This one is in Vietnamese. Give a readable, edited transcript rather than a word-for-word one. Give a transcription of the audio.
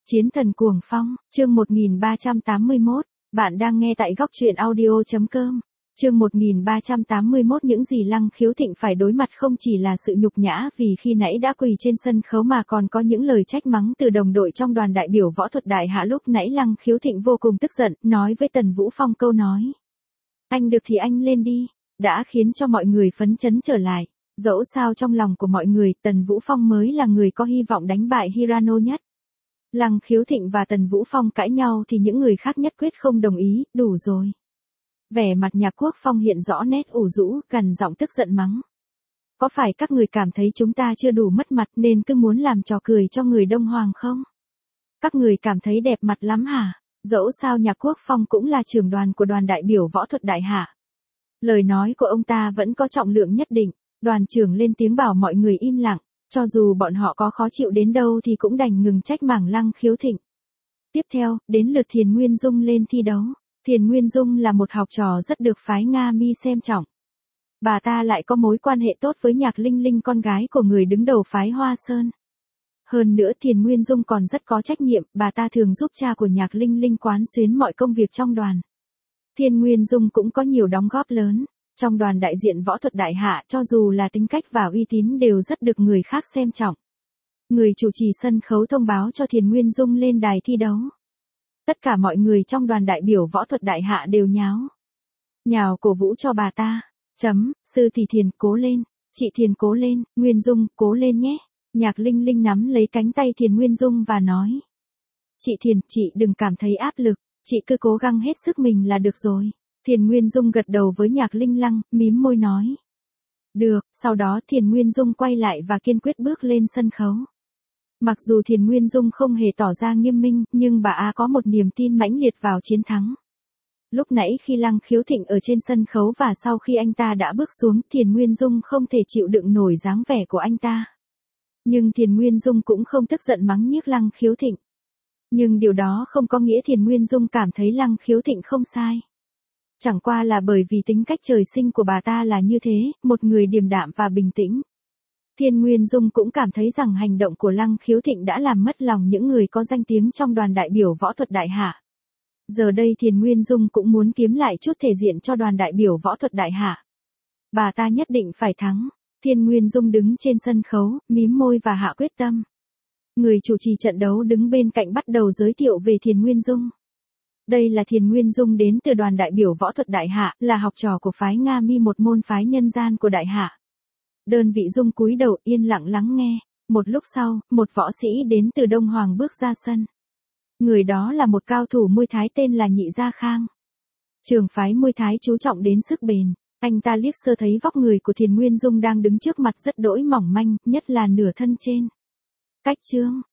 Chiến thần cuồng phong, chương 1381, bạn đang nghe tại góc truyện audio.com. Chương 1381 những gì Lăng Khiếu Thịnh phải đối mặt không chỉ là sự nhục nhã vì khi nãy đã quỳ trên sân khấu mà còn có những lời trách mắng từ đồng đội trong đoàn đại biểu võ thuật đại hạ. Lúc nãy Lăng Khiếu Thịnh vô cùng tức giận, nói với Tần Vũ Phong câu nói: "Anh được thì anh lên đi", đã khiến cho mọi người phấn chấn trở lại. Dẫu sao trong lòng của mọi người, Tần Vũ Phong mới là người có hy vọng đánh bại Hirano nhất. Lăng Khiếu Thịnh và Tần Vũ Phong cãi nhau thì những người khác nhất quyết không đồng ý, đủ rồi. Vẻ mặt Nhạc Quốc Phong hiện rõ nét ủ rũ, gằn giọng tức giận mắng: "Có phải các người cảm thấy chúng ta chưa đủ mất mặt nên cứ muốn làm trò cười cho người Đông Hoàng không? Các người cảm thấy đẹp mặt lắm hả?" Dẫu sao Nhạc Quốc Phong cũng là trưởng đoàn của đoàn đại biểu võ thuật đại hạ. Lời nói của ông ta vẫn có trọng lượng nhất định. Đoàn trưởng lên tiếng bảo mọi người im lặng, cho dù bọn họ có khó chịu đến đâu thì cũng đành ngừng trách mắng Lăng Khiếu Thịnh. Tiếp theo, đến lượt Thiền Nguyên Dung lên thi đấu. Thiền Nguyên Dung là một học trò rất được phái Nga Mi xem trọng. Bà ta lại có mối quan hệ tốt với Nhạc Linh Linh, con gái của người đứng đầu phái Hoa Sơn. Hơn nữa Thiền Nguyên Dung còn rất có trách nhiệm, bà ta thường giúp cha của Nhạc Linh Linh quán xuyến mọi công việc trong đoàn. Thiền Nguyên Dung cũng có nhiều đóng góp lớn. Trong đoàn đại diện võ thuật đại hạ, cho dù là tính cách và uy tín đều rất được người khác xem trọng. Người chủ trì sân khấu thông báo cho Thiền Nguyên Dung lên đài thi đấu. Tất cả mọi người trong đoàn đại biểu võ thuật đại hạ đều nhào cổ vũ cho bà ta. Sư thì Thiền cố lên, chị Thiền cố lên, Nguyên Dung cố lên nhé. Nhạc Linh Linh nắm lấy cánh tay Thiền Nguyên Dung và nói: "Chị Thiền, chị đừng cảm thấy áp lực, chị cứ cố gắng hết sức mình là được rồi." Thiền Nguyên Dung gật đầu với Nhạc Linh Lăng, mím môi nói: "Được." Sau đó Thiền Nguyên Dung quay lại và kiên quyết bước lên sân khấu. Mặc dù Thiền Nguyên Dung không hề tỏ ra nghiêm minh, nhưng bà có một niềm tin mãnh liệt vào chiến thắng. Lúc nãy khi Lăng Khiếu Thịnh ở trên sân khấu và sau khi anh ta đã bước xuống, Thiền Nguyên Dung không thể chịu đựng nổi dáng vẻ của anh ta. Nhưng Thiền Nguyên Dung cũng không tức giận mắng nhiếc Lăng Khiếu Thịnh. Nhưng điều đó không có nghĩa Thiền Nguyên Dung cảm thấy Lăng Khiếu Thịnh không sai. Chẳng qua là bởi vì tính cách trời sinh của bà ta là như thế, một người điềm đạm và bình tĩnh. Thiền Nguyên Dung cũng cảm thấy rằng hành động của Lăng Khiếu Thịnh đã làm mất lòng những người có danh tiếng trong đoàn đại biểu võ thuật đại hạ. Giờ đây Thiền Nguyên Dung cũng muốn kiếm lại chút thể diện cho đoàn đại biểu võ thuật đại hạ. Bà ta nhất định phải thắng. Thiền Nguyên Dung đứng trên sân khấu, mím môi và hạ quyết tâm. Người chủ trì trận đấu đứng bên cạnh bắt đầu giới thiệu về Thiền Nguyên Dung. Đây là Thiền Nguyên Dung đến từ đoàn đại biểu võ thuật đại hạ, là học trò của phái Nga Mi, một môn phái nhân gian của đại hạ. Đơn vị Dung cúi đầu yên lặng lắng nghe. Một lúc sau, một võ sĩ đến từ Đông Hoàng bước ra sân. Người đó là một cao thủ Muay Thái tên là Nhị Gia Khang. Trường phái Muay Thái chú trọng đến sức bền. Anh ta liếc sơ thấy vóc người của Thiền Nguyên Dung đang đứng trước mặt rất đỗi mỏng manh, nhất là nửa thân trên. Cách trương,